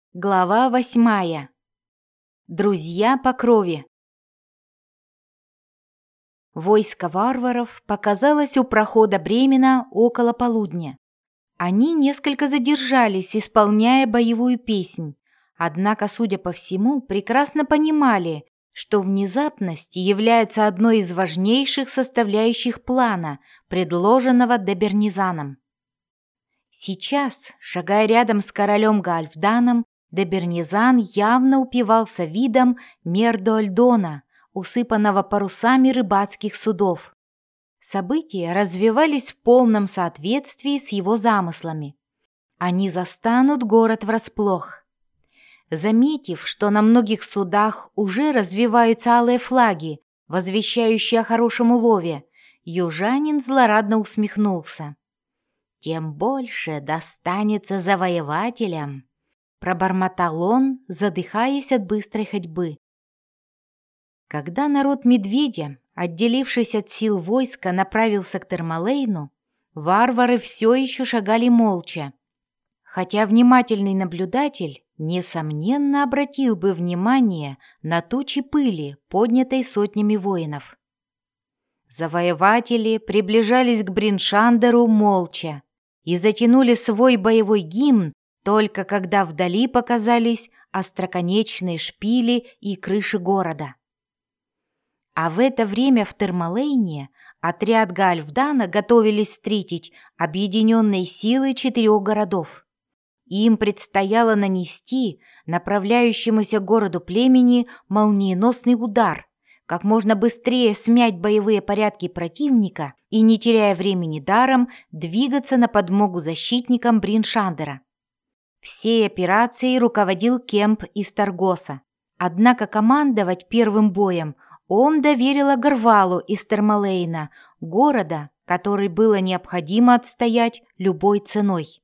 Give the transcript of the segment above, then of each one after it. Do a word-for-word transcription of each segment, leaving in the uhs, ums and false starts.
Глава восьмая. Друзья по крови. Войско варваров показалось у прохода Бремена около полудня. Они несколько задержались, исполняя боевую песнь, однако, судя по всему, прекрасно понимали, что внезапность является одной из важнейших составляющих плана, предложенного Дебернизаном. Сейчас, шагая рядом с королем Гаальфданом, Дебернизан явно упивался видом Мердо-Альдона, усыпанного парусами рыбацких судов. События развивались в полном соответствии с его замыслами. Они застанут город врасплох. Заметив, что на многих судах уже развиваются алые флаги, возвещающие о хорошем улове, южанин злорадно усмехнулся. «Тем больше достанется завоевателям», — пробормотал он, задыхаясь от быстрой ходьбы. Когда народ Медведя, отделившись от сил войска, направился к Термалейну, варвары все еще шагали молча, хотя внимательный наблюдатель, несомненно, обратил бы внимание на тучи пыли, поднятой сотнями воинов. Завоеватели приближались к Бриншандеру молча и затянули свой боевой гимн, только когда вдали показались остроконечные шпили и крыши города. А в это время в Термалейне отряд Гаальфдана готовились встретить объединенные силы четырех городов. Им предстояло нанести направляющемуся к городу племени молниеносный удар, как можно быстрее смять боевые порядки противника и, не теряя времени даром, двигаться на подмогу защитникам Бриншандера. Всей операцией руководил Кемп из Таргоса, однако командовать первым боем он доверил Агарвалу из Термалейна, города, который было необходимо отстоять любой ценой.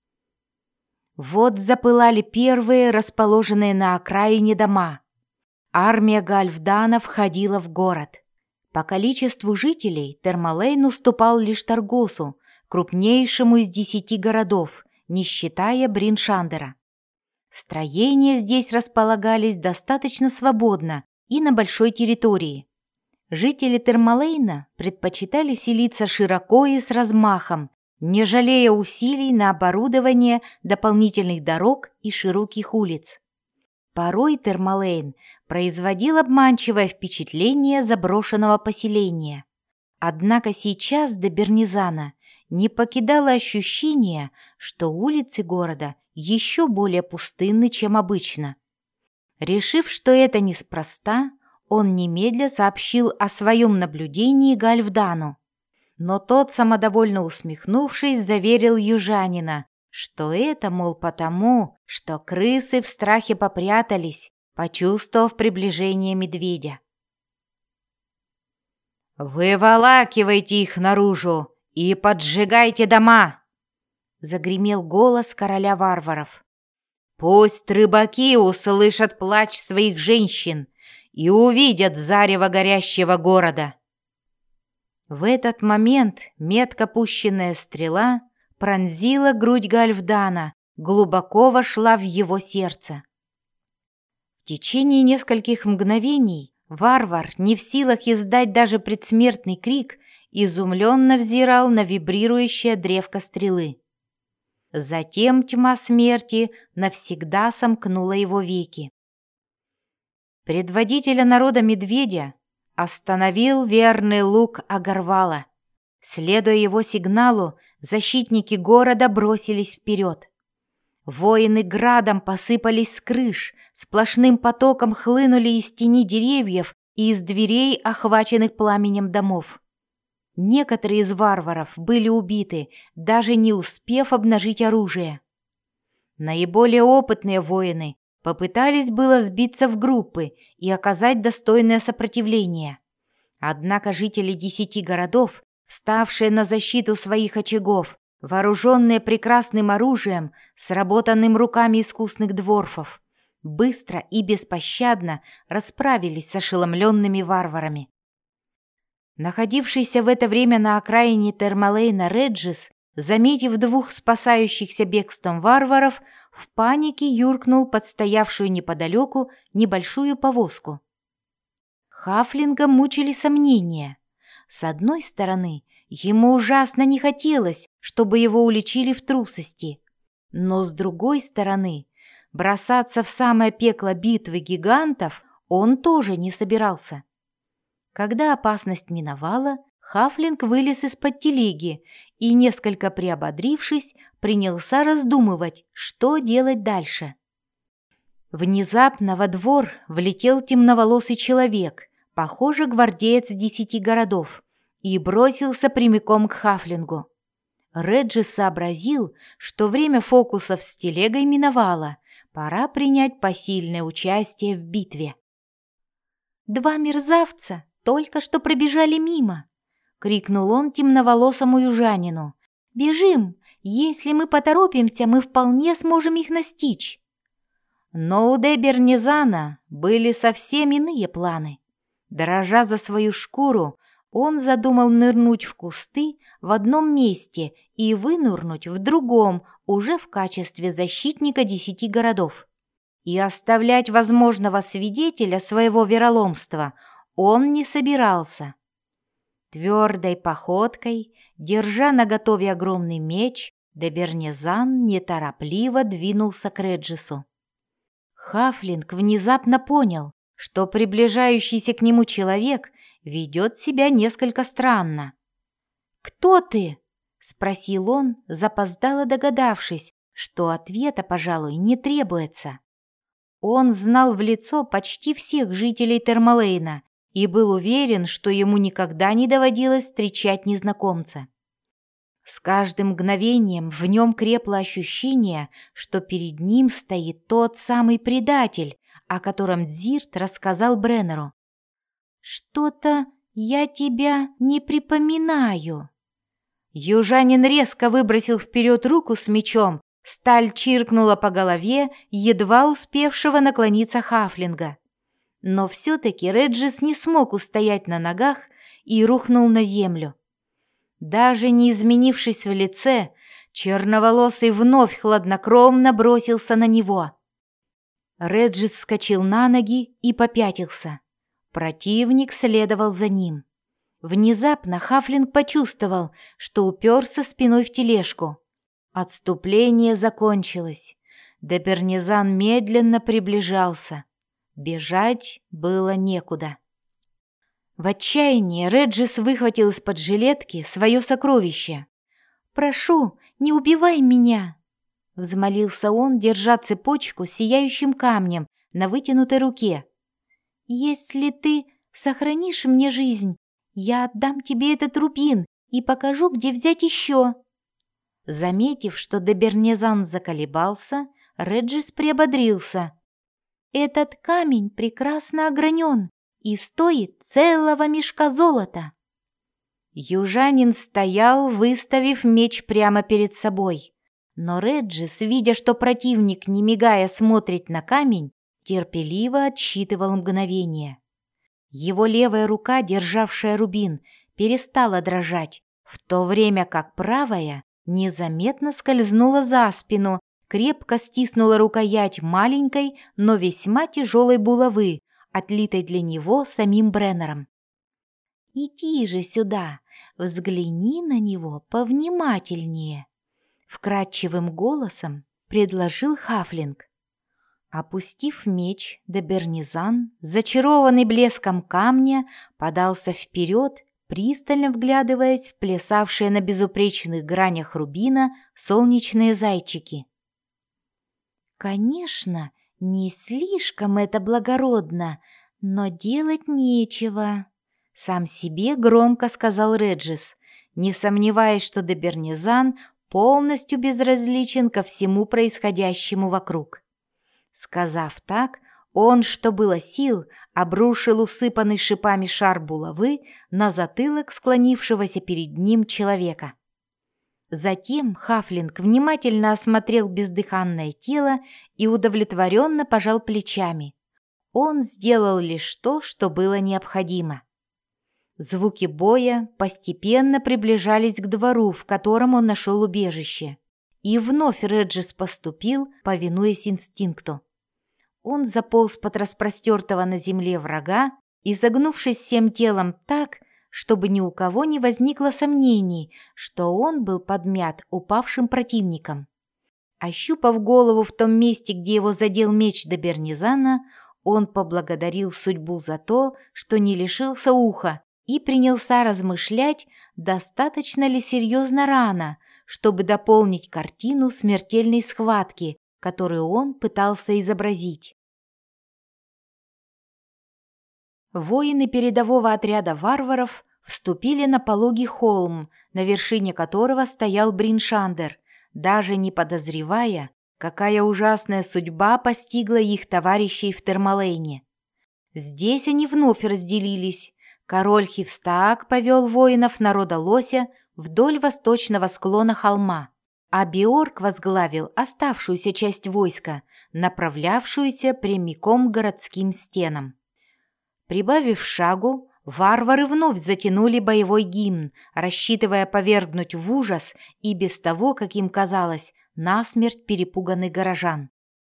Вот запылали первые расположенные на окраине дома. Армия Гаальфдана входила в город. По количеству жителей Термалейн уступал лишь Таргосу, крупнейшему из десяти городов, не считая Бриншандера. Строения здесь располагались достаточно свободно и на большой территории. Жители Термалейна предпочитали селиться широко и с размахом, не жалея усилий на оборудование дополнительных дорог и широких улиц. Порой Термалейн производил обманчивое впечатление заброшенного поселения. Однако сейчас Дебернизана не покидало ощущение, что улицы города еще более пустынны, чем обычно. Решив, что это неспроста, он немедля сообщил о своем наблюдении Гаальфдану. Но тот, самодовольно усмехнувшись, заверил южанина, что это, мол, потому, что крысы в страхе попрятались, почувствовав приближение медведя. «Выволакивайте их наружу и поджигайте дома!» — загремел голос короля варваров. «Пусть рыбаки услышат плач своих женщин и увидят зарево горящего города!» В этот момент метко пущенная стрела пронзила грудь Гаальфдана, глубоко вошла в его сердце. В течение нескольких мгновений варвар, не в силах издать даже предсмертный крик, изумленно взирал на вибрирующее древко стрелы. Затем тьма смерти навсегда сомкнула его веки. Предводителя народа медведя остановил верный лук Агарвала. Следуя его сигналу, защитники города бросились вперед. Воины градом посыпались с крыш, сплошным потоком хлынули из тени деревьев и из дверей, охваченных пламенем домов. Некоторые из варваров были убиты, даже не успев обнажить оружие. Наиболее опытные воины попытались было сбиться в группы и оказать достойное сопротивление. Однако жители десяти городов, вставшие на защиту своих очагов, вооруженные прекрасным оружием, сработанным руками искусных дворфов, быстро и беспощадно расправились с ошеломленными варварами. Находившийся в это время на окраине Термалейна Реджис, заметив двух спасающихся бегством варваров, в панике юркнул под стоявшую неподалеку небольшую повозку. Хафлинга мучили сомнения. С одной стороны, ему ужасно не хотелось, чтобы его уличили в трусости, но с другой стороны, бросаться в самое пекло битвы гигантов он тоже не собирался. Когда опасность миновала, Хафлинг вылез из-под телеги и, несколько приободрившись, принялся раздумывать, что делать дальше. Внезапно во двор влетел темноволосый человек, похоже, гвардеец десяти городов, и бросился прямиком к Хафлингу. Реджис сообразил, что время фокусов с телегой миновало, пора принять посильное участие в битве. «Два мерзавца только что пробежали мимо!» — крикнул он темноволосому южанину. «Бежим! Если мы поторопимся, мы вполне сможем их настичь!» Но у де Бернезана были совсем иные планы. Дрожа за свою шкуру, он задумал нырнуть в кусты в одном месте и вынырнуть в другом, уже в качестве защитника десяти городов. И оставлять возможного свидетеля своего вероломства он не собирался. Твердой походкой, держа наготове огромный меч, де Бернезан неторопливо двинулся к Реджису. Хафлинг внезапно понял, что приближающийся к нему человек ведет себя несколько странно. «Кто ты?» — спросил он, запоздало догадавшись, что ответа, пожалуй, не требуется. Он знал в лицо почти всех жителей Термалейна и был уверен, что ему никогда не доводилось встречать незнакомца. С каждым мгновением в нем крепло ощущение, что перед ним стоит тот самый предатель, о котором Дзирт рассказал Бреннеру. «Что-то я тебя не припоминаю». Южанин резко выбросил вперед руку с мечом, сталь чиркнула по голове едва успевшего наклониться Хафлинга. Но все-таки Реджис не смог устоять на ногах и рухнул на землю. Даже не изменившись в лице, черноволосый вновь хладнокровно бросился на него. Реджис вскочил на ноги и попятился. Противник следовал за ним. Внезапно Хафлинг почувствовал, что уперся спиной в тележку. Отступление закончилось. Де Бернезан медленно приближался. Бежать было некуда. В отчаянии Реджис выхватил из-под жилетки свое сокровище. «Прошу, не убивай меня!» — взмолился он, держа цепочку с сияющим камнем на вытянутой руке. «Если ты сохранишь мне жизнь, я отдам тебе этот рубин и покажу, где взять еще». Заметив, что де Бернезан заколебался, Реджис приободрился. «Этот камень прекрасно огранен и стоит целого мешка золота». Южанин стоял, выставив меч прямо перед собой. Но Реджис, видя, что противник, не мигая, смотрит на камень, терпеливо отсчитывал мгновение. Его левая рука, державшая рубин, перестала дрожать, в то время как правая незаметно скользнула за спину, крепко стиснула рукоять маленькой, но весьма тяжелой булавы, отлитой для него самим Бреннером. «Иди же сюда, взгляни на него повнимательнее», — вкрадчивым голосом предложил Хафлинг. Опустив меч, де Бернезан, зачарованный блеском камня, подался вперед, пристально вглядываясь в плясавшие на безупречных гранях рубина солнечные зайчики. «Конечно, не слишком это благородно, но делать нечего», — сам себе громко сказал Реджис, не сомневаясь, что де Бернезан полностью безразличен ко всему происходящему вокруг. Сказав так, он, что было сил, обрушил усыпанный шипами шар булавы на затылок склонившегося перед ним человека. Затем Хафлинг внимательно осмотрел бездыханное тело и удовлетворенно пожал плечами. Он сделал лишь то, что было необходимо. Звуки боя постепенно приближались к двору, в котором он нашел убежище, И вновь Реджис поступил, повинуясь инстинкту. Он заполз под распростертого на земле врага, изогнувшись всем телом так, чтобы ни у кого не возникло сомнений, что он был подмят упавшим противником. Ощупав голову в том месте, где его задел меч Добернизана, он поблагодарил судьбу за то, что не лишился уха, и принялся размышлять, достаточно ли серьезна рана, чтобы дополнить картину смертельной схватки, которую он пытался изобразить. Воины передового отряда варваров вступили на пологий холм, на вершине которого стоял Бриншандер, даже не подозревая, какая ужасная судьба постигла их товарищей в Термалейне. Здесь они вновь разделились. Король Хивстаак повел воинов народа Лося вдоль восточного склона холма, а Биорг возглавил оставшуюся часть войска, направлявшуюся прямиком к городским стенам. Прибавив шагу, варвары вновь затянули боевой гимн, рассчитывая повергнуть в ужас и без того, как им казалось, насмерть перепуганных горожан.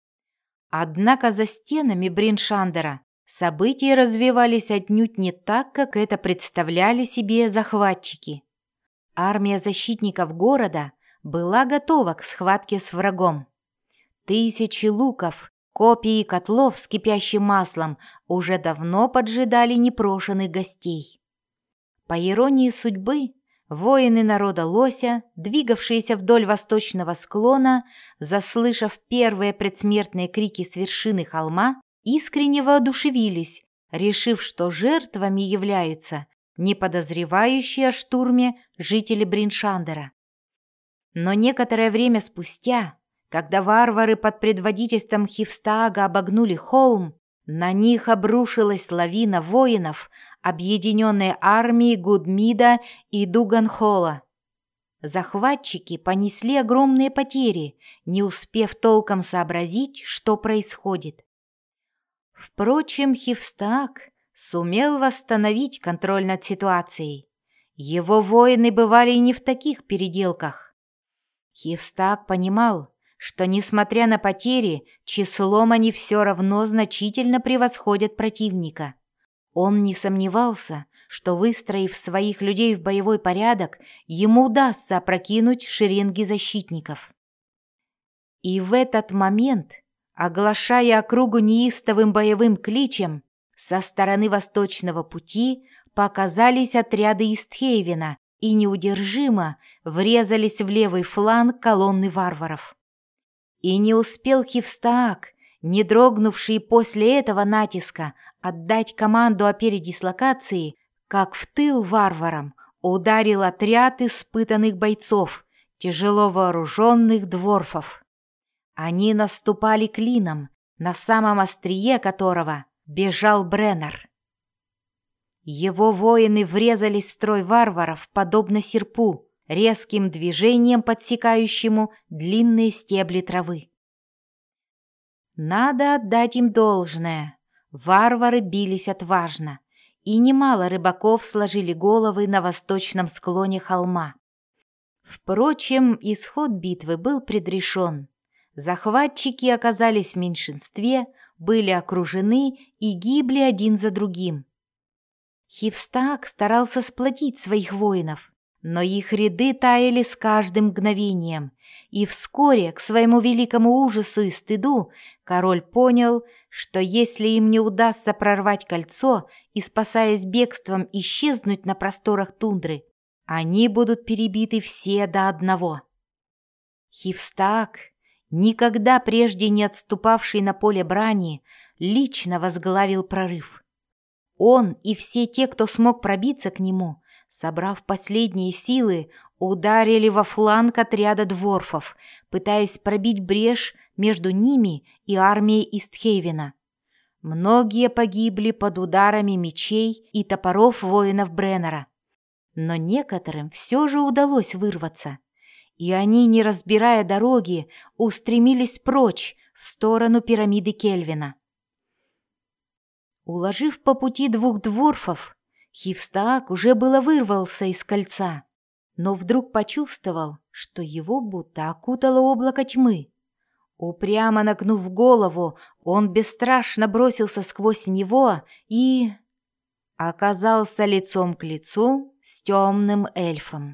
Однако за стенами Бриншандера события развивались отнюдь не так, как это представляли себе захватчики. Армия защитников города была готова к схватке с врагом. Тысячи луков, копий и котлов с кипящим маслом уже давно поджидали непрошенных гостей. По иронии судьбы, воины народа Лося, двигавшиеся вдоль восточного склона, заслышав первые предсмертные крики с вершины холма, искренне воодушевились, решив, что жертвами являются не подозревающие о штурме жители Бриншандера. Но некоторое время спустя, когда варвары под предводительством Хивстаага обогнули холм, на них обрушилась лавина воинов, объединенной армией Гудмида и Дуганхола. Захватчики понесли огромные потери, не успев толком сообразить, что происходит. Впрочем, Хивстааг сумел восстановить контроль над ситуацией. Его воины бывали и не в таких переделках. Хивстааг понимал, что, несмотря на потери, числом они все равно значительно превосходят противника. Он не сомневался, что, выстроив своих людей в боевой порядок, ему удастся опрокинуть шеренги защитников. И в этот момент, оглашая округу неистовым боевым кличем, со стороны восточного пути показались отряды Истхейвена и неудержимо врезались в левый фланг колонны варваров. И не успел Хивстааг, не дрогнувший после этого натиска, отдать команду о передислокации, как в тыл варварам ударил отряд испытанных бойцов, тяжело вооруженных дворфов. Они наступали клином, на самом острие которого бежал Бреннер. Его воины врезались в строй варваров, подобно серпу, резким движением подсекающему длинные стебли травы. Надо отдать им должное. Варвары бились отважно, и немало рыбаков сложили головы на восточном склоне холма. Впрочем, исход битвы был предрешен. Захватчики оказались в меньшинстве, были окружены и гибли один за другим. Хивстааг старался сплотить своих воинов, но их ряды таяли с каждым мгновением, и вскоре, к своему великому ужасу и стыду, король понял, что если им не удастся прорвать кольцо и, спасаясь бегством, исчезнуть на просторах тундры, они будут перебиты все до одного. Хивстааг, никогда прежде не отступавший на поле брани, лично возглавил прорыв. Он и все те, кто смог пробиться к нему, собрав последние силы, ударили во фланг отряда дворфов, пытаясь пробить брешь между ними и армией Истхейвена. Многие погибли под ударами мечей и топоров воинов Бреннера, но некоторым все же удалось вырваться, и они, не разбирая дороги, устремились прочь в сторону пирамиды Кельвина. Уложив по пути двух дворфов, Хивстааг уже было вырвался из кольца, но вдруг почувствовал, что его будто окутало облако тьмы. Упрямо нагнув голову, он бесстрашно бросился сквозь него и... оказался лицом к лицу с темным эльфом.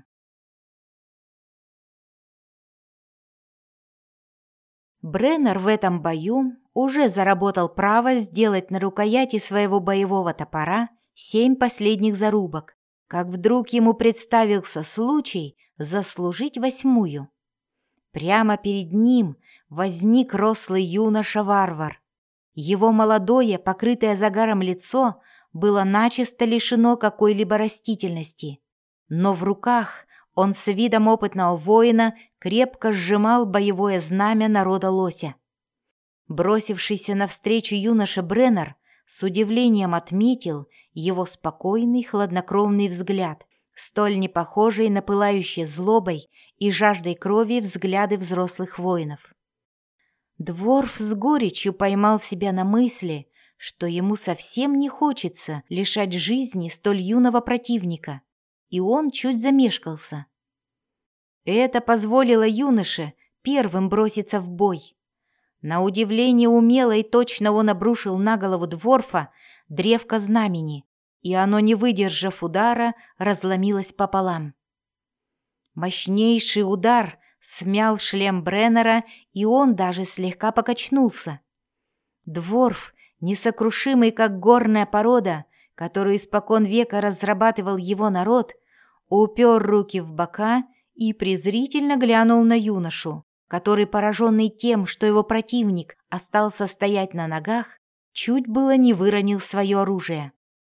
Бреннер в этом бою уже заработал право сделать на рукояти своего боевого топора семь последних зарубок, как вдруг ему представился случай заслужить восьмую. Прямо перед ним возник рослый юноша-варвар. Его молодое, покрытое загаром лицо было начисто лишено какой-либо растительности, но в руках он с видом опытного воина крепко сжимал боевое знамя народа лося. Бросившийся навстречу юноше Бреннер с удивлением отметил его спокойный, хладнокровный взгляд, столь не похожий на пылающие злобой и жаждой крови взгляды взрослых воинов. Дворф с горечью поймал себя на мысли, что ему совсем не хочется лишать жизни столь юного противника, и он чуть замешкался. Это позволило юноше первым броситься в бой. На удивление умело и точно он обрушил на голову Дворфа древко знамени, и оно, не выдержав удара, разломилось пополам. Мощнейший удар смял шлем Бреннера, и он даже слегка покачнулся. Дворф, несокрушимый как горная порода, которую испокон века разрабатывал его народ, упер руки в бока и презрительно глянул на юношу, который, пораженный тем, что его противник остался стоять на ногах, чуть было не выронил свое оружие.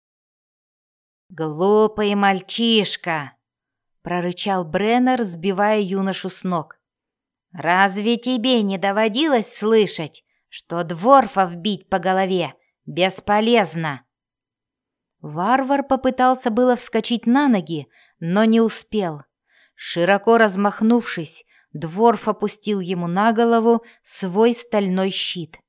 «Глупый мальчишка!» — прорычал Бреннер, сбивая юношу с ног. «Разве тебе не доводилось слышать, что дворфов бить по голове бесполезно?» Варвар попытался было вскочить на ноги, но не успел. Широко размахнувшись, Дворф опустил ему на голову свой стальной щит.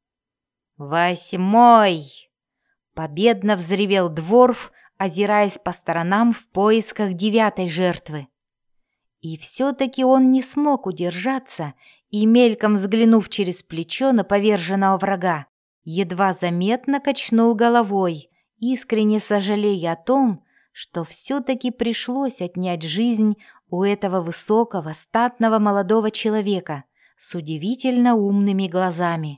«Восьмой!» — победно взревел Дворф, озираясь по сторонам в поисках девятой жертвы. И все-таки он не смог удержаться и, мельком взглянув через плечо на поверженного врага, едва заметно качнул головой, искренне сожалея о том, что все-таки пришлось отнять жизнь у этого высокого, статного молодого человека с удивительно умными глазами.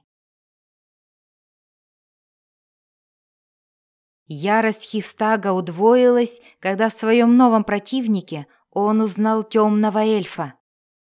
Ярость Хивстага удвоилась, когда в своем новом противнике он узнал темного эльфа.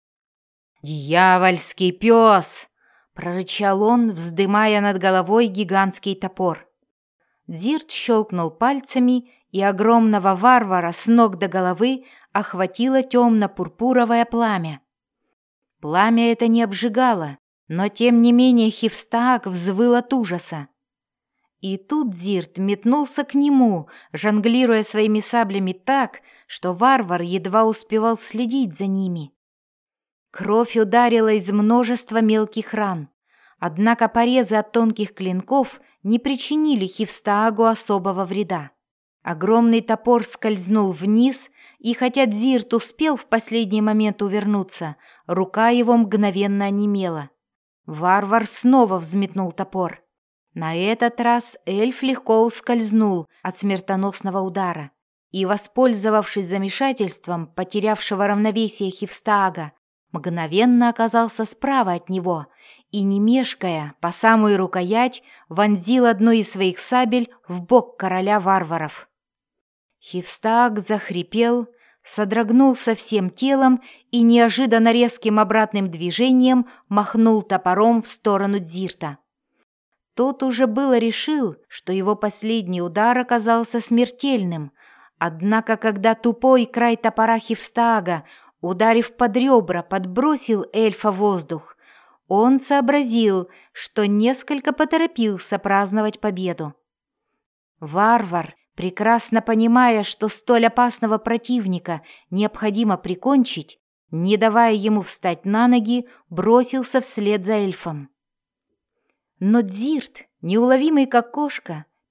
«Дьявольский пес!» — прорычал он, вздымая над головой гигантский топор. Дзирт щелкнул пальцами, и огромного варвара с ног до головы охватило темно-пурпуровое пламя. Пламя это не обжигало, но тем не менее Хивстааг взвыл от ужаса. И тут Дзирт метнулся к нему, жонглируя своими саблями так, что варвар едва успевал следить за ними. Кровь ударила из множества мелких ран, однако порезы от тонких клинков не причинили Хивстаагу особого вреда. Огромный топор скользнул вниз, и хотя Дзирт успел в последний момент увернуться, рука его мгновенно онемела. Варвар снова взметнул топор. На этот раз эльф легко ускользнул от смертоносного удара и, воспользовавшись замешательством потерявшего равновесие Хивстаага, мгновенно оказался справа от него и, не мешкая, по самую рукоять вонзил одну из своих сабель в бок короля варваров. Хивстааг захрипел, содрогнулся всем телом и неожиданно резким обратным движением махнул топором в сторону Дзирта. Тот уже было решил, что его последний удар оказался смертельным, однако когда тупой край топора Хивстаага, ударив под ребра, подбросил эльфа в воздух, он сообразил, что несколько поторопился праздновать победу. Варвар, прекрасно понимая, что столь опасного противника необходимо прикончить, не давая ему встать на ноги, бросился вслед за эльфом. Но Дзирт, неуловимый как кошка,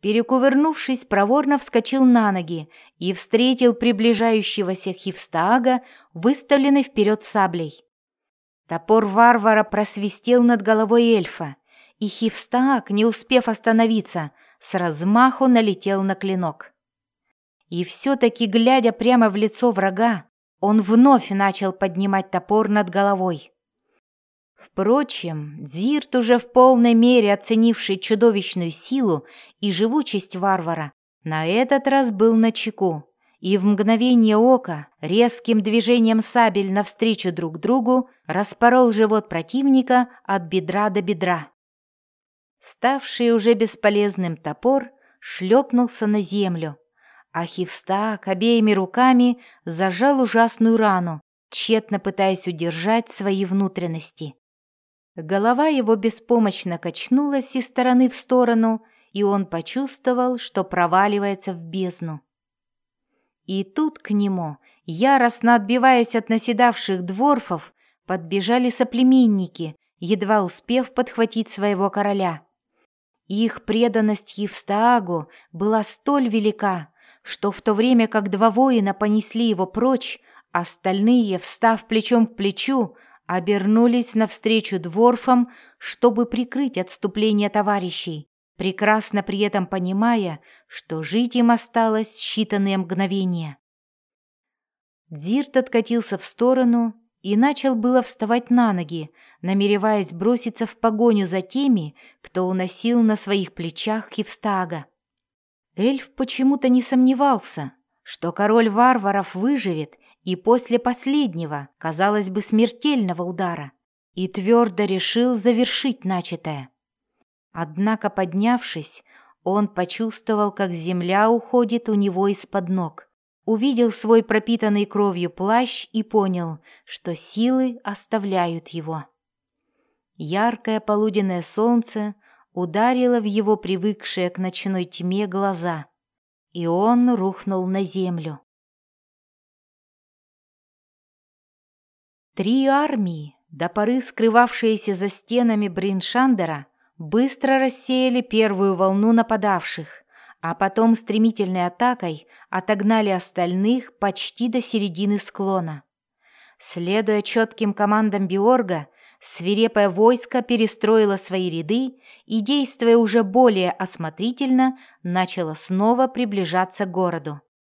перекувырнувшись, проворно вскочил на ноги и встретил приближающегося Хивстаага, выставленный вперед саблей. Топор варвара просвистел над головой эльфа, и Хивстааг, не успев остановиться, с размаху налетел на клинок. И все-таки, глядя прямо в лицо врага, он вновь начал поднимать топор над головой. Впрочем, Дзирт, уже в полной мере оценивший чудовищную силу и живучесть варвара, на этот раз был начеку, и в мгновение ока резким движением сабель навстречу друг другу распорол живот противника от бедра до бедра. Ставший уже бесполезным топор шлепнулся на землю, а Хивстааг обеими руками зажал ужасную рану, тщетно пытаясь удержать свои внутренности. Голова его беспомощно качнулась из стороны в сторону, и он почувствовал, что проваливается в бездну. И тут к нему, яростно отбиваясь от наседавших дворфов, подбежали соплеменники, едва успев подхватить своего короля. Их преданность Хивстаагу была столь велика, что в то время как два воина понесли его прочь, остальные, встав плечом к плечу, обернулись навстречу дворфам, чтобы прикрыть отступление товарищей, прекрасно при этом понимая, что жить им осталось считанные мгновения. Дзирт откатился в сторону и начал было вставать на ноги, намереваясь броситься в погоню за теми, кто уносил на своих плечах Хивстаага. Эльф почему-то не сомневался, что король варваров выживет и после последнего, казалось бы, смертельного удара, и твердо решил завершить начатое. Однако, поднявшись, он почувствовал, как земля уходит у него из-под ног, увидел свой пропитанный кровью плащ и понял, что силы оставляют его. Яркое полуденное солнце ударило в его привыкшие к ночной тьме глаза, и он рухнул на землю. Три армии, до поры скрывавшиеся за стенами Бриншандера, быстро рассеяли первую волну нападавших, а потом стремительной атакой отогнали остальных почти до середины склона. Следуя четким командам Биорга, свирепое войско перестроило свои ряды и, действуя уже более осмотрительно, начало снова приближаться к городу.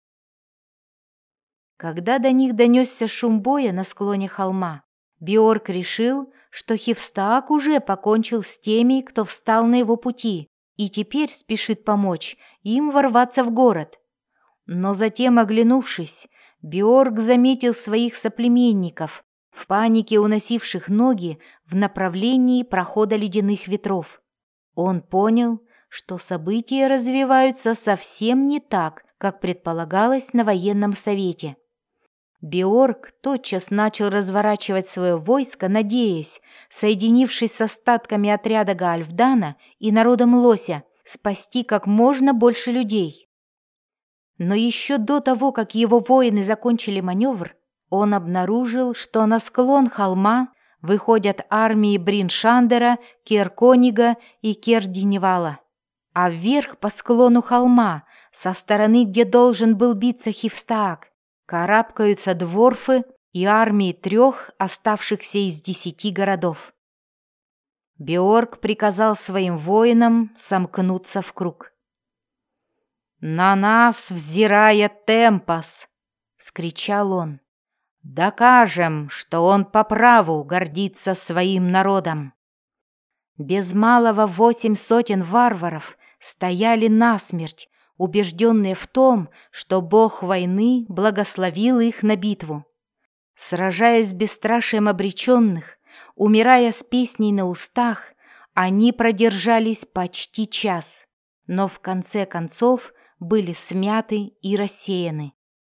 Когда до них донесся шум боя на склоне холма, Биорг решил, что Хивстааг уже покончил с теми, кто встал на его пути, и теперь спешит помочь им ворваться в город. Но затем, оглянувшись, Биорг заметил своих соплеменников, в панике уносивших ноги в направлении прохода ледяных ветров. Он понял, что события развиваются совсем не так, как предполагалось на военном совете. Биорг тотчас начал разворачивать свое войско, надеясь, соединившись с остатками отряда Гаальфдана и народом Лося, спасти как можно больше людей. Но еще до того, как его воины закончили маневр, он обнаружил, что на склон холма выходят армии Бриншандера, Керконига и Кердиневала, а вверх по склону холма, со стороны, где должен был биться Хивстааг, карабкаются дворфы и армии трех оставшихся из десяти городов. Биорг приказал своим воинам сомкнуться в круг. «На нас взирает Темпос!» — вскричал он. «Докажем, что он по праву гордится своим народом!» Без малого восемь сотен варваров стояли насмерть, убежденные в том, что бог войны благословил их на битву. Сражаясь с бесстрашием обреченных, умирая с песней на устах, они продержались почти час, но в конце концов были смяты и рассеяны.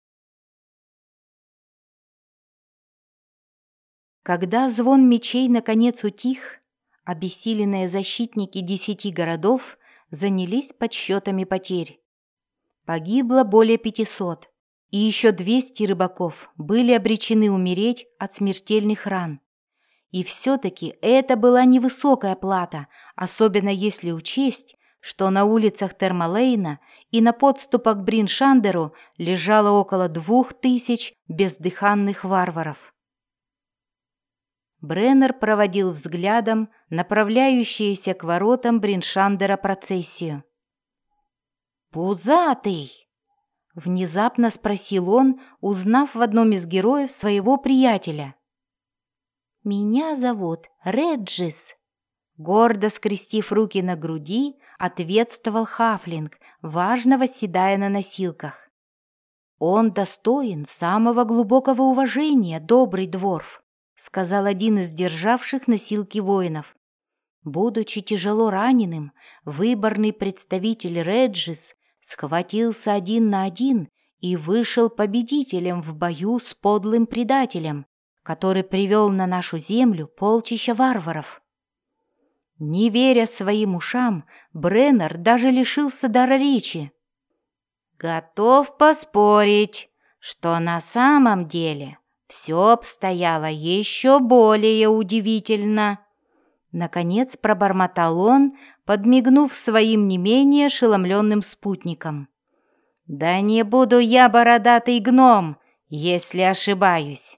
Когда звон мечей наконец утих, обессиленные защитники десяти городов занялись подсчетами потерь. Погибло более пятисот, и еще двести рыбаков были обречены умереть от смертельных ран. И все-таки это была невысокая плата, особенно если учесть, что на улицах Термалейна и на подступах к Бриншандеру лежало около двух тысяч бездыханных варваров. Бреннер проводил взглядом направляющуюся к воротам Бриншандера процессию. «Пузатый!» — внезапно спросил он, узнав в одном из героев своего приятеля. «Меня зовут Реджис», — гордо скрестив руки на груди, ответствовал хафлинг, важно восседая на носилках. «Он достоин самого глубокого уважения, добрый дворф», — сказал один из державших носилки воинов. Будучи тяжело раненым, выборный представитель Реджис схватился один на один и вышел победителем в бою с подлым предателем, который привел на нашу землю полчища варваров. Не веря своим ушам, Бреннер даже лишился дара речи. «Готов поспорить, что на самом деле все обстояло еще более удивительно», — наконец пробормотал он, подмигнув своим не менее ошеломленным спутникам. «Да не буду я бородатый гном, если ошибаюсь».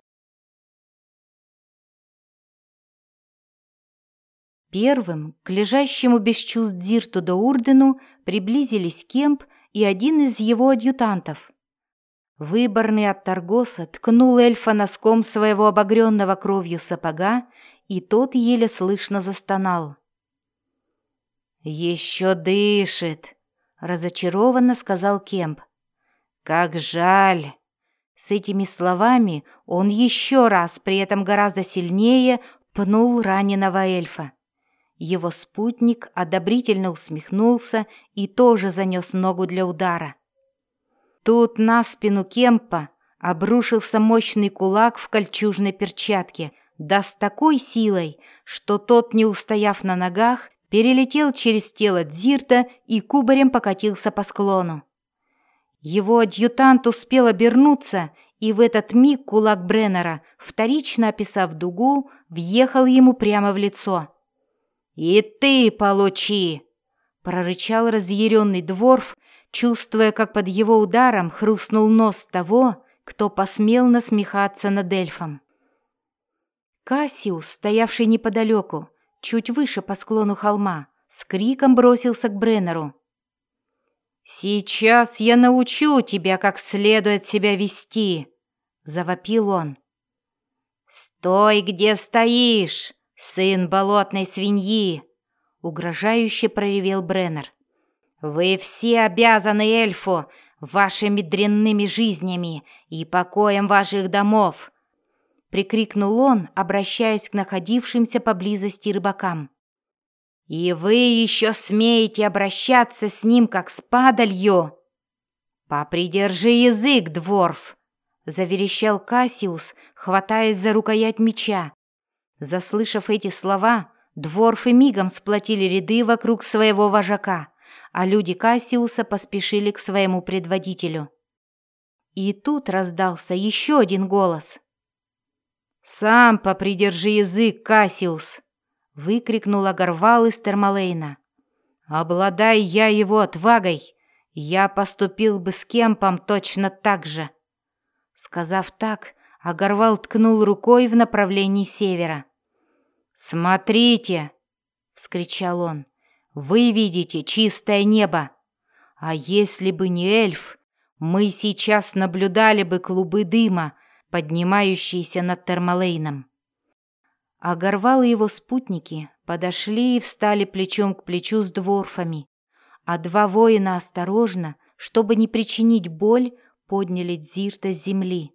Первым к лежащему без чувств Дзирту де Урдену приблизились Кемп и один из его адъютантов. Выборный от Таргоса ткнул эльфа носком своего обогренного кровью сапога, и тот еле слышно застонал. «Еще дышит», — разочарованно сказал Кемп. «Как жаль!» С этими словами он еще раз, при этом гораздо сильнее, пнул раненого эльфа. Его спутник одобрительно усмехнулся и тоже занес ногу для удара. Тут на спину Кемпа обрушился мощный кулак в кольчужной перчатке, да с такой силой, что тот, не устояв на ногах, перелетел через тело Дзирта и кубарем покатился по склону. Его адъютант успел обернуться, и в этот миг кулак Бреннера, вторично описав дугу, въехал ему прямо в лицо. «И ты получи!» — прорычал разъяренный дворф, чувствуя, как под его ударом хрустнул нос того, кто посмел насмехаться над эльфом. Кассиус, стоявший неподалеку, чуть выше по склону холма, с криком бросился к Бреннеру. «Сейчас я научу тебя, как следует себя вести!» — завопил он. «Стой, где стоишь, сын болотной свиньи!» — угрожающе проревел Бреннер. «Вы все обязаны эльфу вашими дрянными жизнями и покоем ваших домов!» — прикрикнул он, обращаясь к находившимся поблизости рыбакам. «И вы еще смеете обращаться с ним, как с падалью?» «Попридержи язык, дворф!» — заверещал Кассиус, хватаясь за рукоять меча. Заслышав эти слова, дворфы мигом сплотили ряды вокруг своего вожака, а люди Кассиуса поспешили к своему предводителю. И тут раздался еще один голос. «Сам попридержи язык, Кассиус!» — выкрикнул Агарвал из Термалейна. «Обладай я его отвагой, я поступил бы с Кемпом точно так же». Сказав так, Агарвал ткнул рукой в направлении севера. «Смотрите!» — вскричал он. «Вы видите чистое небо! А если бы не эльф, мы сейчас наблюдали бы клубы дыма, поднимающиеся над Термалейном». Агарвал и его спутники подошли и встали плечом к плечу с дворфами, а два воина осторожно, чтобы не причинить боль, подняли Дзирта с земли.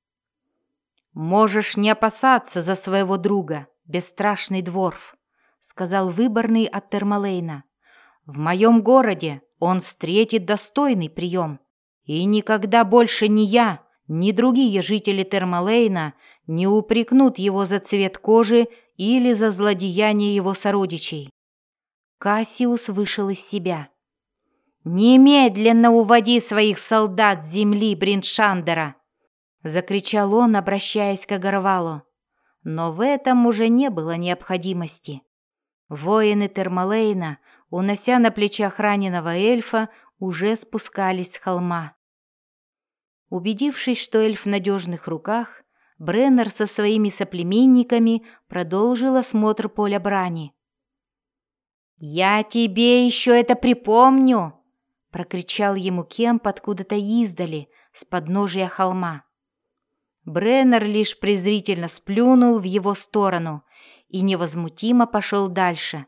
«Можешь не опасаться за своего друга, бесстрашный дворф», — сказал выборный от Термалейна. «В моем городе он встретит достойный прием, и никогда больше ни я, ни другие жители Термалейна не упрекнут его за цвет кожи или за злодеяние его сородичей». Кассиус вышел из себя. «Немедленно уводи своих солдат с земли Бриншандера!» — закричал он, обращаясь к Агарвалу. Но в этом уже не было необходимости. Воины Термалейна унося на плечах раненого эльфа, уже спускались с холма. Убедившись, что эльф в надежных руках, Бреннер со своими соплеменниками продолжил осмотр поля брани. «Я тебе еще это припомню!» — прокричал ему Кемп откуда-то издали, с подножия холма. Бреннер лишь презрительно сплюнул в его сторону и невозмутимо пошел дальше.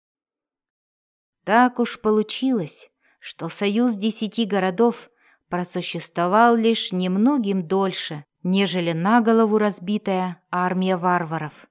Так уж получилось, что союз десяти городов просуществовал лишь немногим дольше, нежели на голову разбитая армия варваров.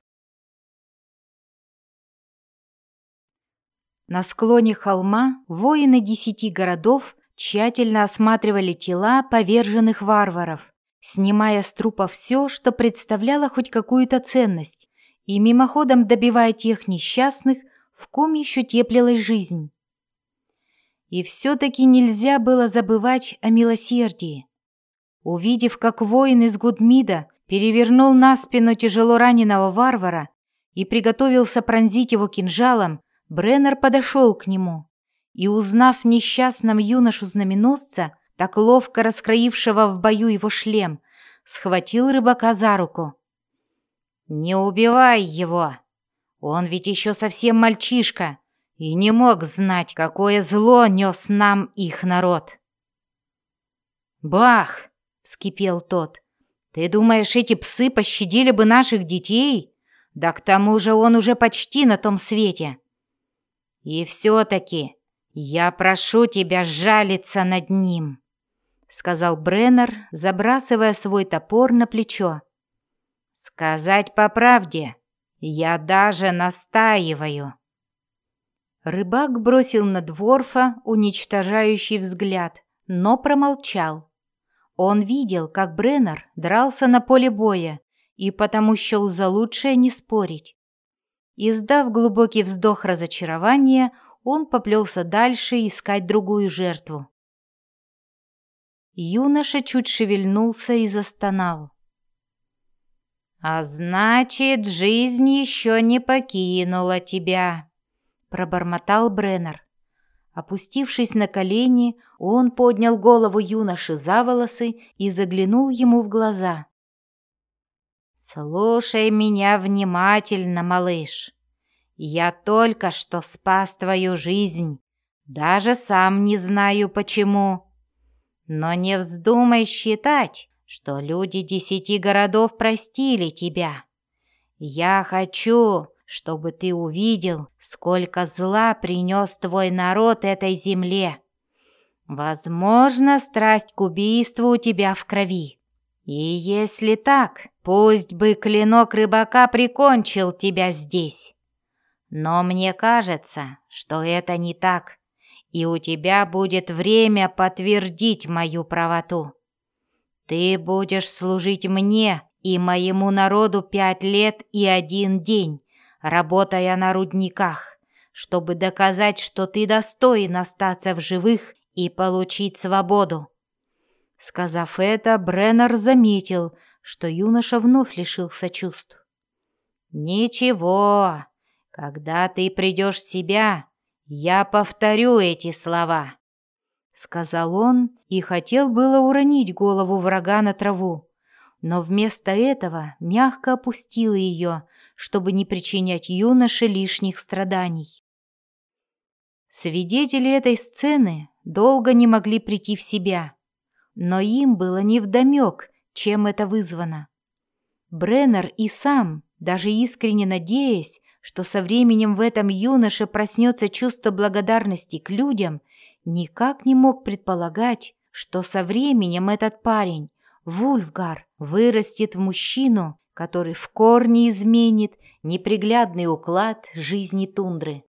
На склоне холма воины десяти городов тщательно осматривали тела поверженных варваров, снимая с трупа все, что представляло хоть какую-то ценность, и мимоходом добивая тех несчастных, в ком еще теплилась жизнь. И все-таки нельзя было забывать о милосердии. Увидев, как воин из Гудмида перевернул на спину тяжело раненого варвара и приготовился пронзить его кинжалом, Бреннер подошел к нему и, узнав в несчастном юношу-знаменосца, так ловко раскроившего в бою его шлем, схватил рыбака за руку. «Не убивай его! Он ведь еще совсем мальчишка и не мог знать, какое зло нес нам их народ!» «Бах!» — вскипел тот. «Ты думаешь, эти псы пощадили бы наших детей? Да к тому же он уже почти на том свете!» «И все-таки я прошу тебя жалиться над ним», — сказал Бреннер, забрасывая свой топор на плечо. «Сказать по правде, я даже настаиваю». Рыбак бросил на дворфа уничтожающий взгляд, но промолчал. Он видел, как Бреннер дрался на поле боя, и потому счел за лучшее не спорить. Издав глубокий вздох разочарования, он поплелся дальше искать другую жертву. Юноша чуть шевельнулся и застонал. «А значит, жизнь еще не покинула тебя», — пробормотал Бреннер. Опустившись на колени, он поднял голову юноши за волосы и заглянул ему в глаза. «Слушай меня внимательно, малыш. Я только что спас твою жизнь, даже сам не знаю почему. Но не вздумай считать, что люди десяти городов простили тебя. Я хочу, чтобы ты увидел, сколько зла принес твой народ этой земле. Возможно, страсть к убийству у тебя в крови. И если так, пусть бы клинок рыбака прикончил тебя здесь. Но мне кажется, что это не так, и у тебя будет время подтвердить мою правоту. Ты будешь служить мне и моему народу пять лет и один день, работая на рудниках, чтобы доказать, что ты достоин остаться в живых и получить свободу». Сказав это, Бреннер заметил, что юноша вновь лишился чувств. «Ничего, когда ты придешь в себя, я повторю эти слова», — сказал он и хотел было уронить голову врага на траву, но вместо этого мягко опустил ее, чтобы не причинять юноше лишних страданий. Свидетели этой сцены долго не могли прийти в себя, но им было невдомек, чем это вызвано. Бреннер и сам, даже искренне надеясь, что со временем в этом юноше проснется чувство благодарности к людям, никак не мог предполагать, что со временем этот парень, Вульфгар, вырастет в мужчину, который в корне изменит неприглядный уклад жизни тундры.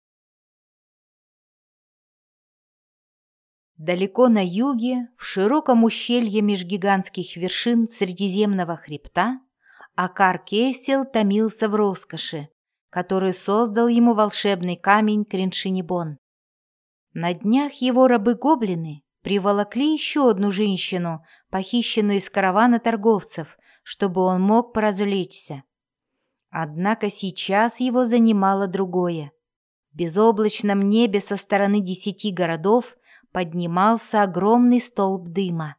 Далеко на юге, в широком ущелье меж гигантских вершин Средиземного хребта, Акар Кесел томился в роскоши, которую создал ему волшебный камень Криншинибон. На днях его рабы-гоблины приволокли еще одну женщину, похищенную из каравана торговцев, чтобы он мог поразвлечься. Однако сейчас его занимало другое. В безоблачном небе со стороны десяти городов поднимался огромный столб дыма.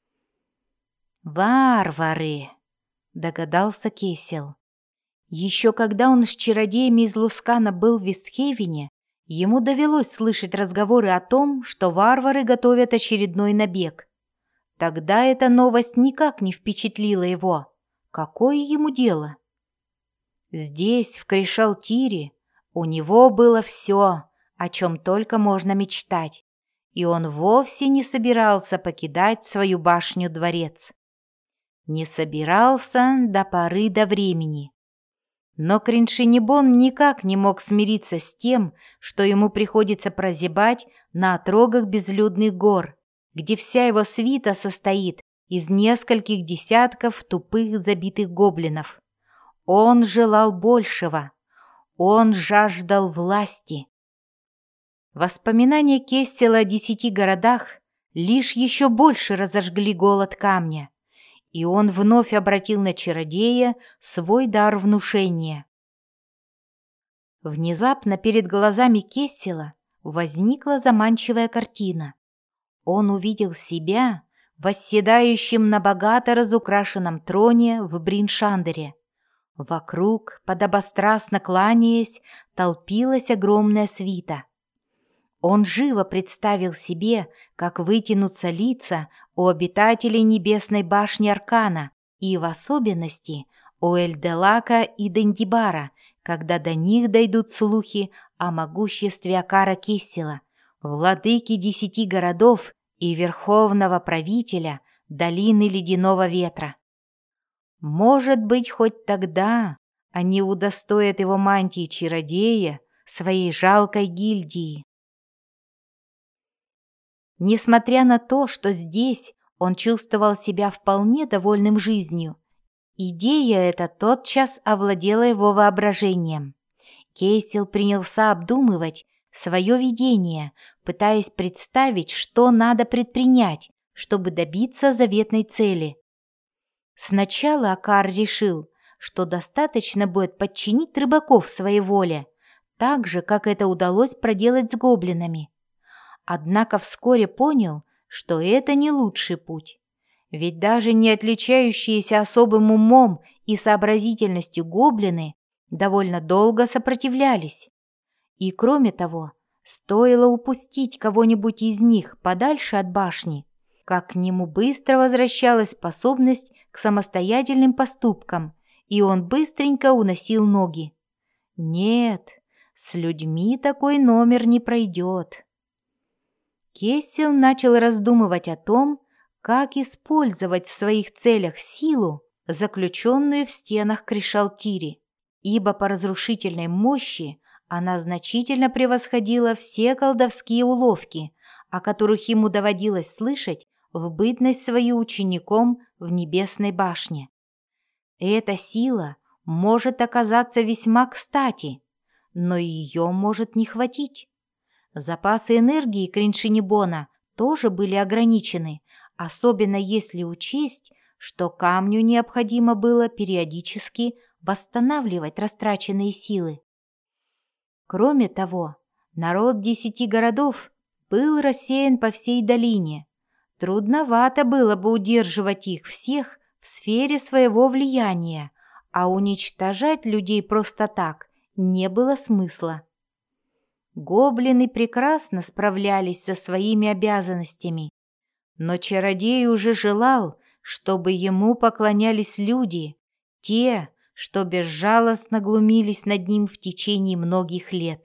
«Варвары!» — догадался Кесел. Еще когда он с чародеями из Лускана был в Вестхевене, ему довелось слышать разговоры о том, что варвары готовят очередной набег. Тогда эта новость никак не впечатлила его. Какое ему дело? Здесь, в Кришалтире, у него было все, о чем только можно мечтать, и он вовсе не собирался покидать свою башню-дворец. Не собирался до поры до времени. Но Криншинибон никак не мог смириться с тем, что ему приходится прозябать на отрогах безлюдных гор, где вся его свита состоит из нескольких десятков тупых забитых гоблинов. Он желал большего. Он жаждал власти. Воспоминания Кестела о десяти городах лишь еще больше разожгли голод камня, и он вновь обратил на чародея свой дар внушения. Внезапно перед глазами Кестела возникла заманчивая картина. Он увидел себя восседающим на богато разукрашенном троне в Бриншандере. Вокруг, подобострастно кланяясь, толпилась огромная свита. Он живо представил себе, как вытянутся лица у обитателей небесной башни Аркана и, в особенности, у Эльделака и Дендибара, когда до них дойдут слухи о могуществе Акара Кессела, владыки десяти городов и верховного правителя долины Ледяного Ветра. Может быть, хоть тогда они удостоят его мантии чародея своей жалкой гильдии. Несмотря на то, что здесь он чувствовал себя вполне довольным жизнью, идея эта тотчас овладела его воображением. Кейсел принялся обдумывать свое видение, пытаясь представить, что надо предпринять, чтобы добиться заветной цели. Сначала Акар решил, что достаточно будет подчинить рыбаков своей воле, так же, как это удалось проделать с гоблинами. Однако вскоре понял, что это не лучший путь. Ведь даже не отличающиеся особым умом и сообразительностью гоблины довольно долго сопротивлялись. И кроме того, стоило упустить кого-нибудь из них подальше от башни, как к нему быстро возвращалась способность к самостоятельным поступкам, и он быстренько уносил ноги. Нет, с людьми такой номер не пройдет. Кессел начал раздумывать о том, как использовать в своих целях силу, заключенную в стенах Кришалтири, ибо по разрушительной мощи она значительно превосходила все колдовские уловки, о которых ему доводилось слышать в бытность свою учеником в Небесной башне. Эта сила может оказаться весьма кстати, но ее может не хватить. Запасы энергии Криншинибона тоже были ограничены, особенно если учесть, что камню необходимо было периодически восстанавливать растраченные силы. Кроме того, народ десяти городов был рассеян по всей долине. Трудновато было бы удерживать их всех в сфере своего влияния, а уничтожать людей просто так не было смысла. Гоблины прекрасно справлялись со своими обязанностями, но чародей уже желал, чтобы ему поклонялись люди, те, что безжалостно глумились над ним в течение многих лет.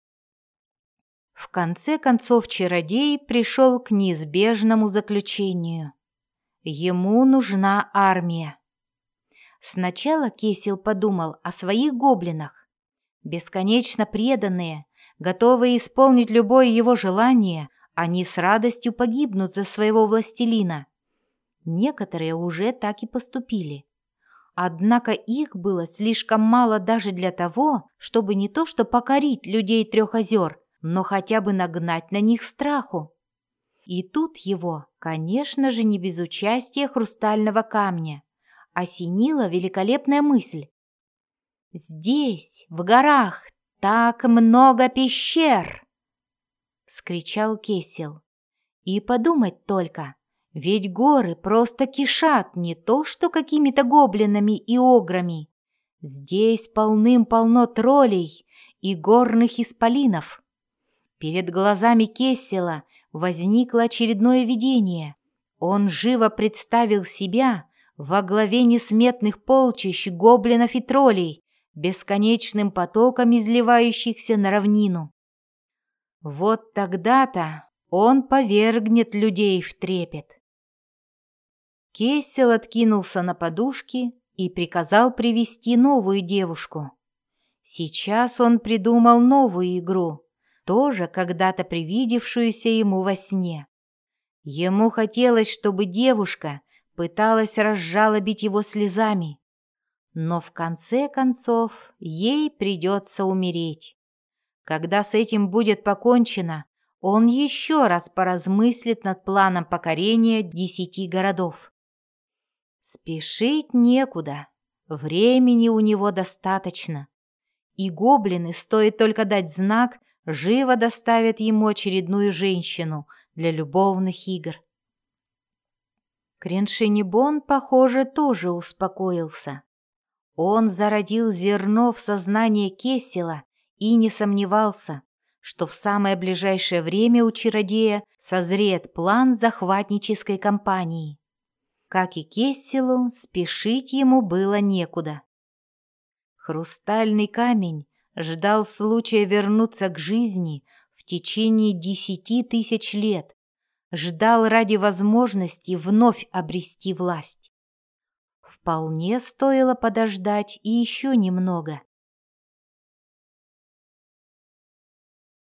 В конце концов чародей пришел к неизбежному заключению. Ему нужна армия. Сначала Кесел подумал о своих гоблинах. Бесконечно преданные, готовые исполнить любое его желание, они с радостью погибнут за своего властелина. Некоторые уже так и поступили. Однако их было слишком мало даже для того, чтобы не то что покорить людей Трех озер, но хотя бы нагнать на них страху. И тут его, конечно же, не без участия хрустального камня, осенила великолепная мысль. Здесь, в горах, так много пещер!» — вскричал Кесел. «И подумать только, ведь горы просто кишат не то что какими-то гоблинами и ограми. Здесь полным-полно троллей и горных исполинов». Перед глазами Кесела возникло очередное видение. Он живо представил себя во главе несметных полчищ гоблинов и троллей, бесконечным потоком изливающихся на равнину. Вот тогда-то он повергнет людей в трепет. Кесел откинулся на подушки и приказал привести новую девушку. Сейчас он придумал новую игру, тоже когда-то привидевшуюся ему во сне. Ему хотелось, чтобы девушка пыталась разжалобить его слезами, но в конце концов ей придется умереть. Когда с этим будет покончено, он еще раз поразмыслит над планом покорения десяти городов. Спешить некуда, времени у него достаточно, и гоблины, стоит только дать знак, живо доставят ему очередную женщину для любовных игр. Креншинибон, похоже, тоже успокоился. Он зародил зерно в сознание Кесела и не сомневался, что в самое ближайшее время у чародея созреет план захватнической кампании. Как и Кеселу, спешить ему было некуда. Хрустальный камень ждал случая вернуться к жизни в течение десяти тысяч лет, ждал ради возможности вновь обрести власть. Вполне стоило подождать и еще немного.